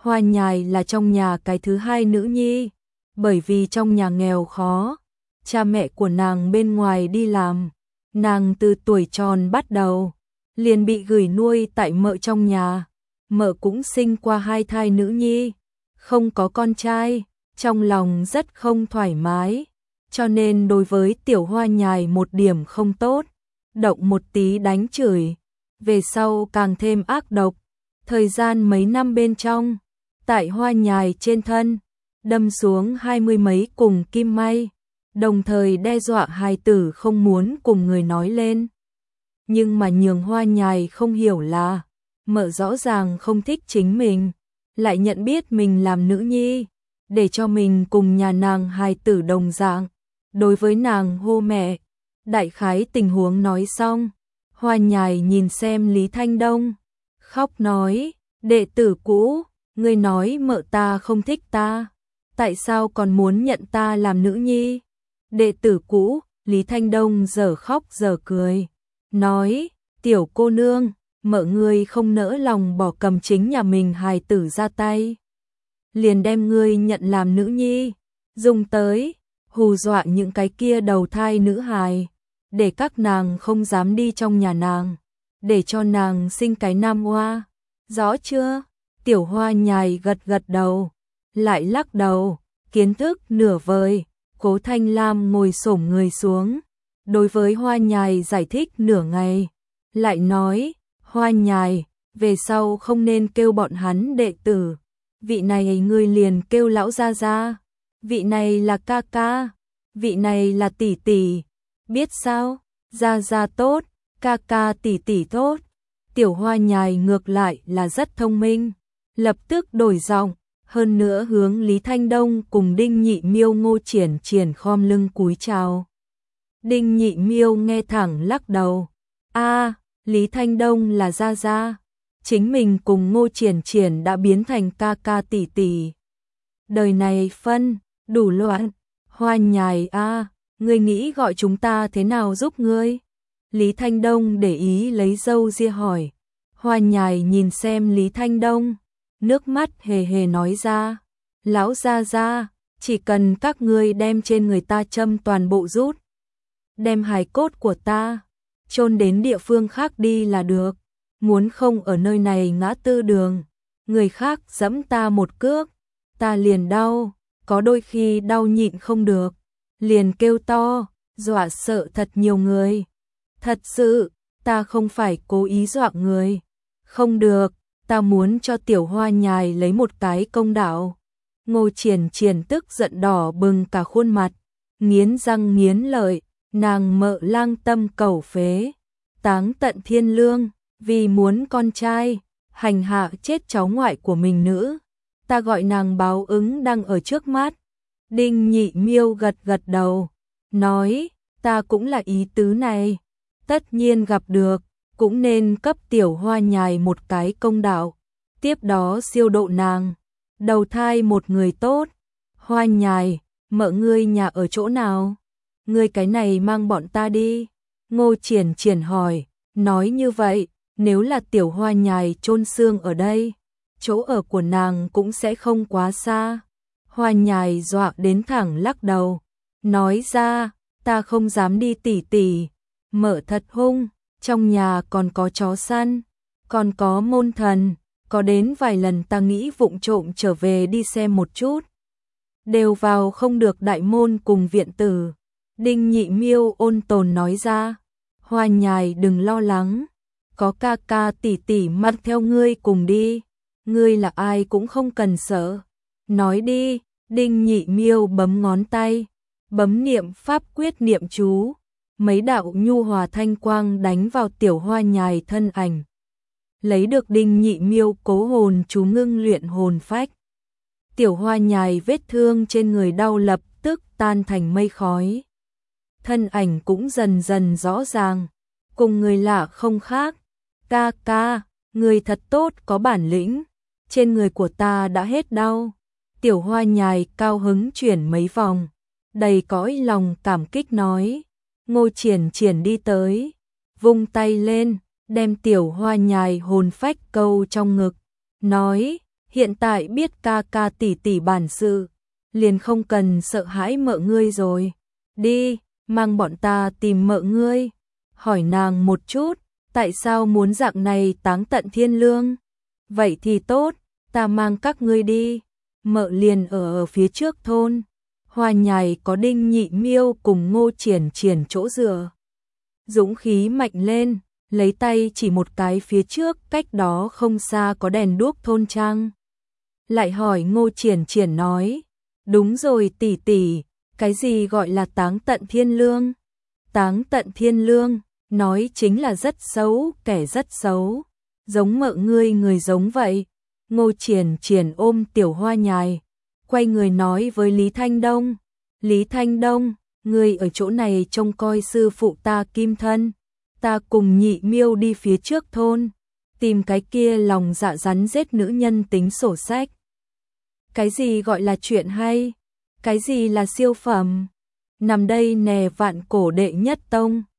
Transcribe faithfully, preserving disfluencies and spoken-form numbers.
Hoa Nhài là trong nhà cái thứ hai nữ nhi, bởi vì trong nhà nghèo khó, cha mẹ của nàng bên ngoài đi làm, nàng từ tuổi tròn bắt đầu, liền bị gửi nuôi tại mợ trong nhà, mợ cũng sinh qua hai thai nữ nhi, không có con trai, trong lòng rất không thoải mái, cho nên đối với tiểu Hoa Nhài một điểm không tốt, động một tí đánh chửi, về sau càng thêm ác độc, thời gian mấy năm bên trong, tại Hoa Nhài trên thân, đâm xuống hai mươi mấy cùng kim may, đồng thời đe dọa hài tử không muốn cùng người nói lên. Nhưng mà nhường Hoa Nhài không hiểu là, mợ rõ ràng không thích chính mình, lại nhận biết mình làm nữ nhi, để cho mình cùng nhà nàng hài tử đồng dạng, đối với nàng hô mẹ. Đại khái tình huống nói xong, Hoa Nhài nhìn xem Lý Thanh Đông, khóc nói, đệ tử cũ, ngươi nói mợ ta không thích ta, tại sao còn muốn nhận ta làm nữ nhi? Đệ tử cũ, Lý Thanh Đông giờ khóc giờ cười, nói, tiểu cô nương, mợ ngươi không nỡ lòng bỏ cầm chính nhà mình hài tử ra tay, liền đem ngươi nhận làm nữ nhi, dùng tới hù dọa những cái kia đầu thai nữ hài, để các nàng không dám đi trong nhà nàng, để cho nàng sinh cái nam hoa, rõ chưa? Tiểu Hoa Nhài gật gật đầu, lại lắc đầu, kiến thức nửa vời. Cố Thanh Lam ngồi xổm người xuống, đối với Hoa Nhài giải thích nửa ngày, lại nói, Hoa Nhài, về sau không nên kêu bọn hắn đệ tử, vị này ngươi liền kêu lão gia gia, vị này là ca ca, vị này là tỷ tỷ, biết sao? Gia gia tốt, ca ca tỷ tỷ tốt. Tiểu Hoa Nhài ngược lại là rất thông minh, lập tức đổi giọng, hơn nữa hướng Lý Thanh Đông cùng Đinh Nhị Miêu Ngô Triển Triển khom lưng cúi chào. Đinh Nhị Miêu nghe thẳng lắc đầu, a, Lý Thanh Đông là gia gia, chính mình cùng Ngô Triển Triển đã biến thành ca ca tỷ tỷ. Đời này phân, đủ loạn, Hoa Nhài a, ngươi nghĩ gọi chúng ta thế nào giúp ngươi? Lý Thanh Đông để ý lấy râu ria hỏi. Hoa Nhài nhìn xem Lý Thanh Đông, nước mắt hề hề nói ra, lão gia gia, chỉ cần các ngươi đem trên người ta châm toàn bộ rút, đem hài cốt của ta chôn đến địa phương khác đi là được, muốn không ở nơi này ngã tư đường, người khác giẫm ta một cước, ta liền đau, có đôi khi đau nhịn không được, liền kêu to, dọa sợ thật nhiều người. Thật sự, ta không phải cố ý dọa người. Không được, ta muốn cho tiểu Hoa Nhài lấy một cái công đạo. Ngô Triển Triển tức giận đỏ bừng cả khuôn mặt, nghiến răng nghiến lợi, nàng mợ lang tâm cầu phế, táng tận thiên lương, vì muốn con trai, hành hạ chết cháu ngoại của mình nữ. Ta gọi nàng báo ứng đang ở trước mắt. Đinh Nhị Miêu gật gật đầu, nói, ta cũng là ý tứ này. Tất nhiên gặp được, cũng nên cấp tiểu Hoa Nhài một cái công đạo, tiếp đó siêu độ nàng, đầu thai một người tốt. Hoa Nhài, mợ ngươi nhà ở chỗ nào? Ngươi cái này mang bọn ta đi. Ngô Triển Triển hỏi, nói như vậy, nếu là tiểu Hoa Nhài chôn xương ở đây, chỗ ở của nàng cũng sẽ không quá xa. Hoa Nhài dọa đến thẳng lắc đầu, nói ra, ta không dám đi tỉ tỉ, mợ thật hung, trong nhà còn có chó săn, còn có môn thần, có đến vài lần ta nghĩ vụng trộm trở về đi xem một chút, đều vào không được đại môn cùng viện tử. Đinh Nhị Miêu ôn tồn nói ra, Hoa Nhài đừng lo lắng, có ca ca tỷ tỷ mang theo ngươi cùng đi, ngươi là ai cũng không cần sợ. Nói đi. Đinh Nhị Miêu bấm ngón tay, bấm niệm pháp quyết niệm chú, mấy đạo nhu hòa thanh quang đánh vào tiểu Hoa Nhài thân ảnh. Lấy được Đinh Nhị Miêu cố hồn chú ngưng luyện hồn phách. Tiểu Hoa Nhài vết thương trên người đau lập tức tan thành mây khói. Thân ảnh cũng dần dần rõ ràng, cùng người lạ không khác. Ca ca, người thật tốt có bản lĩnh, trên người của ta đã hết đau. Tiểu Hoa Nhài cao hứng chuyển mấy vòng, đầy cõi lòng cảm kích nói. Ngô Triển Triển đi tới, vung tay lên, đem tiểu Hoa Nhài hồn phách câu trong ngực, nói, hiện tại biết ca ca tỷ tỷ bản sự, liền không cần sợ hãi mợ ngươi rồi. Đi, mang bọn ta tìm mợ ngươi. Hỏi nàng một chút, tại sao muốn dạng này táng tận thiên lương? Vậy thì tốt, ta mang các ngươi đi. Mợ liền ở, ở phía trước thôn. Hoa Nhài có Đinh Nhị Miêu cùng Ngô Triển Triển chỗ dựa. Dũng khí mạnh lên, lấy tay chỉ một cái phía trước, cách đó không xa có đèn đuốc thôn trang. Lại hỏi Ngô Triển Triển nói, đúng rồi tỷ tỷ, cái gì gọi là táng tận thiên lương? Táng tận thiên lương, nói chính là rất xấu, kẻ rất xấu. Giống mợ ngươi người giống vậy. Ngô Triển Triển ôm Tiểu Hoa Nhài, quay người nói với Lý Thanh Đông. Lý Thanh Đông, ngươi ở chỗ này trông coi sư phụ ta Kim Thân. Ta cùng Nhị Miêu đi phía trước thôn, tìm cái kia lòng dạ rắn rết nữ nhân tính sổ sách. Cái gì gọi là chuyện hay? Cái gì là siêu phẩm? Nằm đây nè vạn cổ đệ nhất tông.